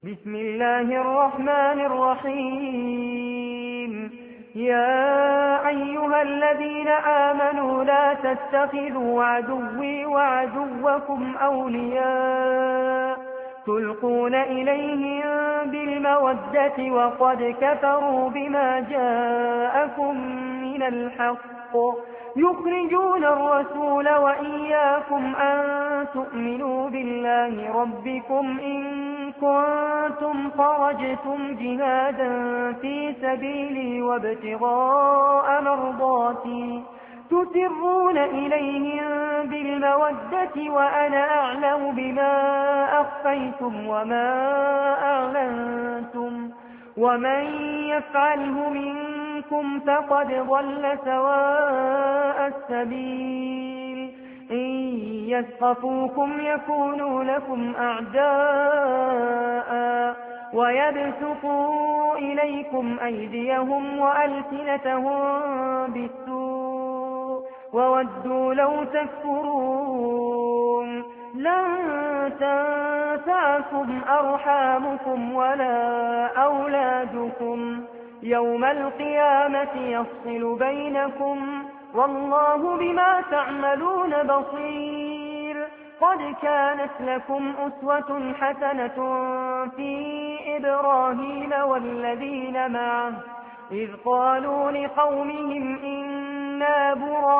بسم الله الرحمن الرحيم. يا أيها الذين آمنوا لا تتخذوا عدوي وعدوكم أولياء تلقون إليهم بالمودة وقد كفروا بما جاءكم من الحق يخرجون الرسول وإياكم أن تؤمنوا بالله ربكم إن كنتم خرجتم جهادا في سبيلي وابتغاء مرضاتي تسرون إليهم بالمودة وأنا أعلم بما أخفيتم وما أعلنتم ومن يفعله منكم فقد ضل سواء السبيل. إن يثقفوكم يكونوا لكم أعداء ويبسطوا إليكم أيديهم وألسنتهم بالسوء وودوا لو تكفرون. لن تنفعكم أرحامكم ولا أولادكم يوم القيامة يفصل بينكم والله بما تعملون بصير. قد كانت لكم أسوة حسنة في إبراهيم والذين معه إذ قالوا لقومهم إنا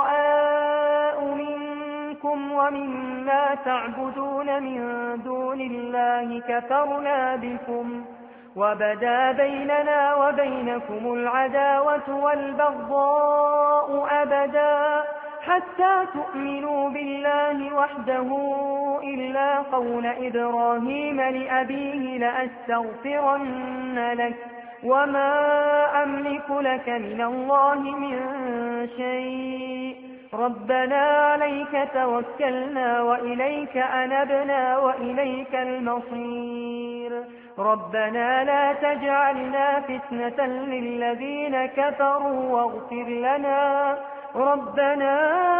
براء منكم ومما تعبدون من دون الله كفرنا بكم وبدا بيننا وبينكم العداوة والبغضاء أبدا حتى تؤمنوا بالله وحده إلا قول إبراهيم لأبيه لأستغفرن لك وما أملك لك من الله من شيء ربنا عليك توكلنا وإليك أنبنا وإليك المصير. ربنا لا تجعلنا فتنة للذين كفروا واغفر لنا ربنا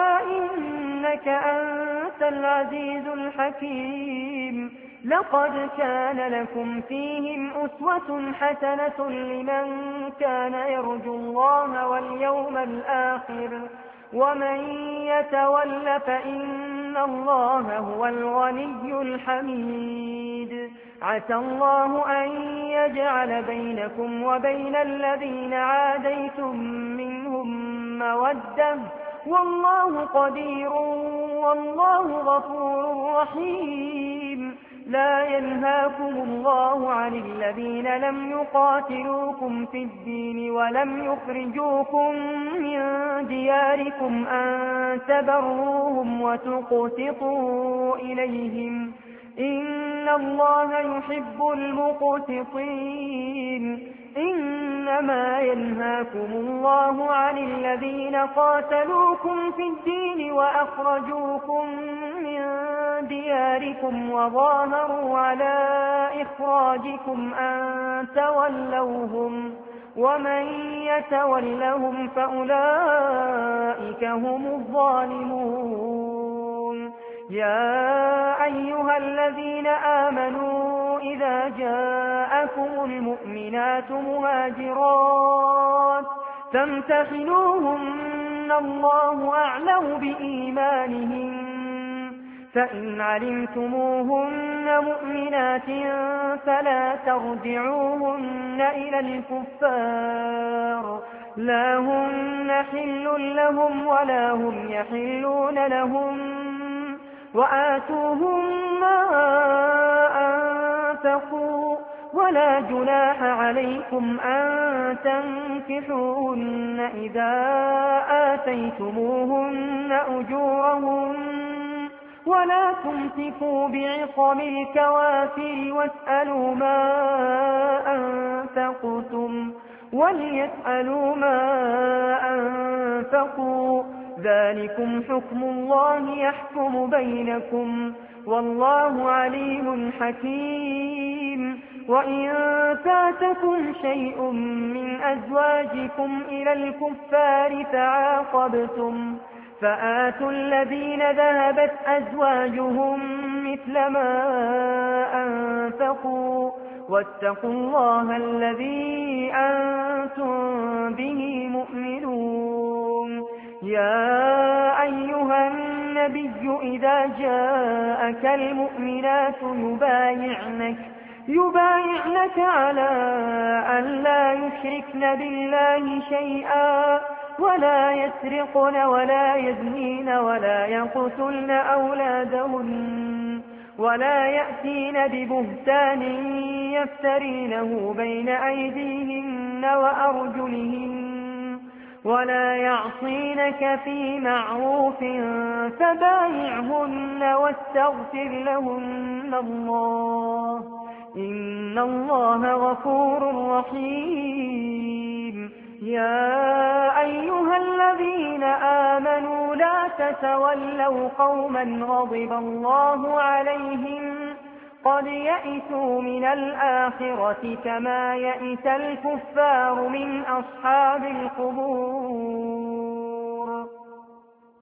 إنك أنت العزيز الحكيم. لقد كان لكم فيهم أسوة حسنة لمن كان يرجو الله واليوم الآخر ومن يتول فإن الله هو الغني الحميد. عسى الله أن يجعل بينكم وبين الذين عاديتم منهم مودة والله قدير والله غفور رحيم. لا ينهاكم الله عن الذين لم يقاتلوكم في الدين ولم يخرجوكم من دياركم أن تبروهم وتقسطوا إليهم إن الله يحب المقسطين. إنما ينهاكم الله عن الذين قاتلوكم في الدين وأخرجوكم من دياركم وظاهروا على إخراجكم أن تولوهم ومن يتولهم فأولئك هم الظالمون. يا أيها الذين آمنوا إذا جاءكم المؤمنات مهاجرات فامتحنوهن الله أعلم بإيمانهن فإن علمتموهن مؤمنات فلا ترجعوهن إلى الكفار لا هن حل لهم ولا هم يحلون لهم وآتوهم ما أنفقوا ولا جناح عليكم أن تنكحوهن إذا آتيتموهن أجورهن ولا تمسكوا بعصم الكوافر واسألوا ما أنفقتم وليسألوا ما أنفقوا ذلكم حكم الله يحكم بينكم والله عليم حكيم. وإن فاتكم شيء من أزواجكم إلى الكفار فعاقبتم فآتوا الذين ذهبت أزواجهم مثل ما أنفقوا واتقوا الله الذي أنتم به مؤمنون. يا أيها النبي إذا جاءك المؤمنات يبايعنك على أن لا يشركن بالله شيئا ولا يسرقن ولا يزنين ولا يقتلن أولادهن ولا يأتين ببهتان يفترينه بين أيديهن وأرجلهن ولا يعصينك في معروف فبايعهن واستغفر لهن الله إن الله غفور رحيم. يا أيها الذين آمنوا لا تتولوا قوما غضب الله عليهم قد يئسوا من الآخرة كما يئس الكفار من أصحاب القبور.